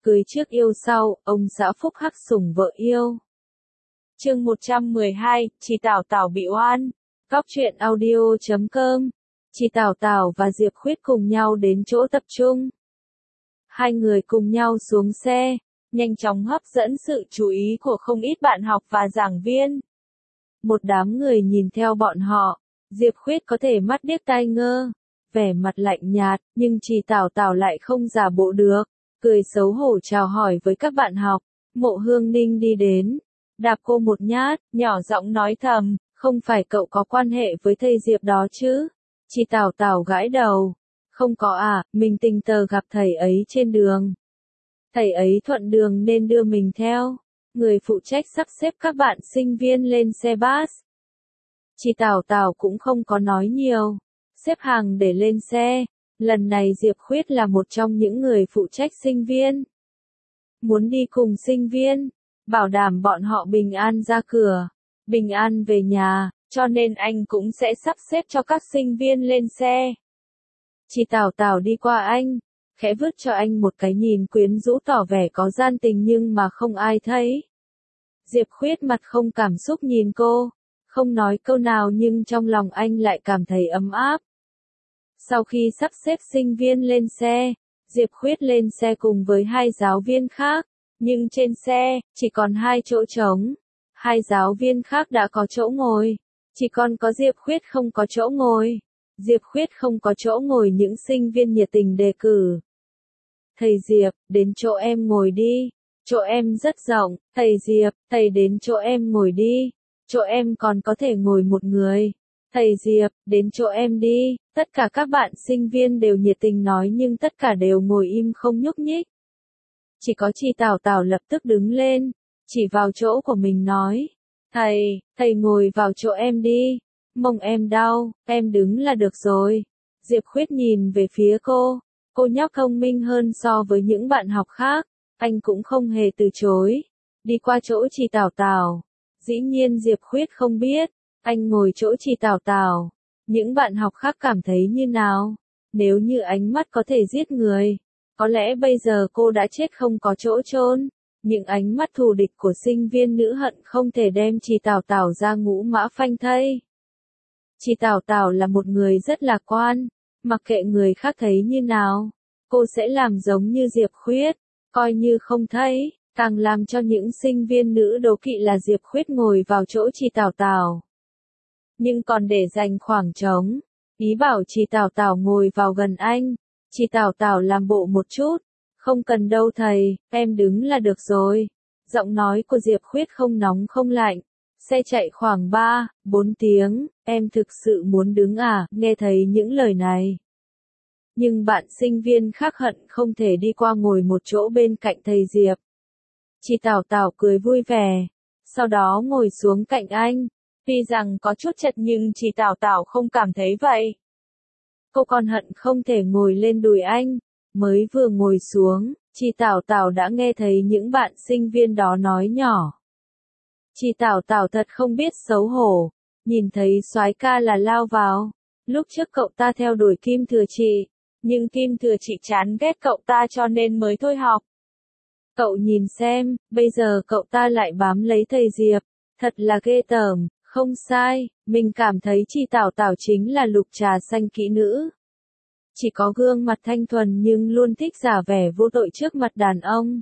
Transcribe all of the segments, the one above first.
Cưới trước yêu sau, ông xã phúc hắc sủng vợ yêu. Chương 112, chị Tảo Tảo bị oan. Góc truyện audio.com. Chị Tảo Tảo và Diệp Khuyết cùng nhau đến chỗ tập trung. Hai người cùng nhau xuống xe, nhanh chóng hấp dẫn sự chú ý của không ít bạn học và giảng viên. Một đám người nhìn theo bọn họ, Diệp Khuyết có thể mắt điếc tai ngơ, vẻ mặt lạnh nhạt, nhưng chị Tảo Tảo lại không giả bộ được, cười xấu hổ chào hỏi với các bạn học. Mộ Hương Ninh đi đến, đạp cô một nhát, nhỏ giọng nói thầm, không phải cậu có quan hệ với thầy Diệp đó chứ? Chị Tảo Tảo gãi đầu, không có à, mình tình cờ gặp thầy ấy trên đường. Thầy ấy thuận đường nên đưa mình theo. Người phụ trách sắp xếp các bạn sinh viên lên xe bus. Chị Tảo Tảo cũng không có nói nhiều, xếp hàng để lên xe. Lần này Diệp Khuyết là một trong những người phụ trách sinh viên. Muốn đi cùng sinh viên, bảo đảm bọn họ bình an ra cửa, bình an về nhà, cho nên anh cũng sẽ sắp xếp cho các sinh viên lên xe. Chị Tảo Tảo đi qua anh, khẽ vứt cho anh một cái nhìn quyến rũ tỏ vẻ có gian tình nhưng mà không ai thấy. Diệp Khuyết mặt không cảm xúc nhìn cô, không nói câu nào nhưng trong lòng anh lại cảm thấy ấm áp. Sau khi sắp xếp sinh viên lên xe, Diệp Khuyết lên xe cùng với hai giáo viên khác, nhưng trên xe, chỉ còn hai chỗ trống. Hai giáo viên khác đã có chỗ ngồi, chỉ còn có Diệp Khuyết không có chỗ ngồi. Diệp Khuyết không có chỗ ngồi, những sinh viên nhiệt tình đề cử. Thầy Diệp, đến chỗ em ngồi đi, chỗ em rất rộng. Thầy Diệp, thầy đến chỗ em ngồi đi, chỗ em còn có thể ngồi một người. Thầy Diệp, đến chỗ em đi. Tất cả các bạn sinh viên đều nhiệt tình nói nhưng tất cả đều ngồi im không nhúc nhích. Chỉ có chị Tảo Tảo lập tức đứng lên, chỉ vào chỗ của mình nói. Thầy ngồi vào chỗ em đi. Mông em đau, em đứng là được rồi. Diệp Khuyết nhìn về phía cô nhóc thông minh hơn so với những bạn học khác, anh cũng không hề từ chối. Đi qua chỗ chị Tảo Tảo. Dĩ nhiên Diệp Khuyết không biết, anh ngồi chỗ chị Tảo Tảo. Những bạn học khác cảm thấy như nào? Nếu như ánh mắt có thể giết người, có lẽ bây giờ cô đã chết không có chỗ chôn. Những ánh mắt thù địch của sinh viên nữ hận không thể đem chị Tảo Tảo ra ngũ mã phanh thây. Chị Tảo Tảo là một người rất lạc quan, mặc kệ người khác thấy như nào, cô sẽ làm giống như Diệp Khuyết, coi như không thấy. Càng làm cho những sinh viên nữ đố kỵ là Diệp Khuyết ngồi vào chỗ chị Tảo Tảo, nhưng còn để dành khoảng trống, ý bảo chị Tảo Tảo ngồi vào gần anh. Chị Tảo Tảo làm bộ một chút, không cần đâu thầy, em đứng là được rồi. Giọng nói của Diệp Khuyết không nóng không lạnh. Xe chạy khoảng 3-4 tiếng, em thực sự muốn đứng à? Nghe thấy những lời này, nhưng bạn sinh viên khác hận không thể đi qua ngồi một chỗ bên cạnh thầy Diệp. Chị Tảo Tảo cười vui vẻ, sau đó ngồi xuống cạnh anh. Tuy rằng có chút chật nhưng chị Tảo Tảo không cảm thấy vậy. Cô còn hận không thể ngồi lên đùi anh. Mới vừa ngồi xuống, chị Tảo Tảo đã nghe thấy những bạn sinh viên đó nói nhỏ. Chị Tảo Tảo thật không biết xấu hổ, nhìn thấy soái ca là lao vào. Lúc trước cậu ta theo đuổi Kim Thừa Chị, nhưng Kim Thừa Chị chán ghét cậu ta cho nên mới thôi học. Cậu nhìn xem, bây giờ cậu ta lại bám lấy thầy Diệp, thật là ghê tởm. Không sai, mình cảm thấy chị Tảo Tảo chính là lục trà xanh kỹ nữ. Chỉ có gương mặt thanh thuần nhưng luôn thích giả vẻ vô tội trước mặt đàn ông.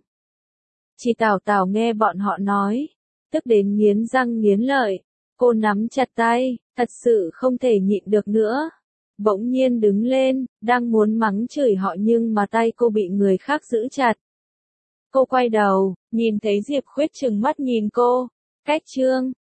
Chị Tảo Tảo nghe bọn họ nói, tức đến nghiến răng nghiến lợi. Cô nắm chặt tay, thật sự không thể nhịn được nữa. Bỗng nhiên đứng lên, đang muốn mắng chửi họ nhưng mà tay cô bị người khác giữ chặt. Cô quay đầu, nhìn thấy Diệp Khuyết trừng mắt nhìn cô. Cách trương,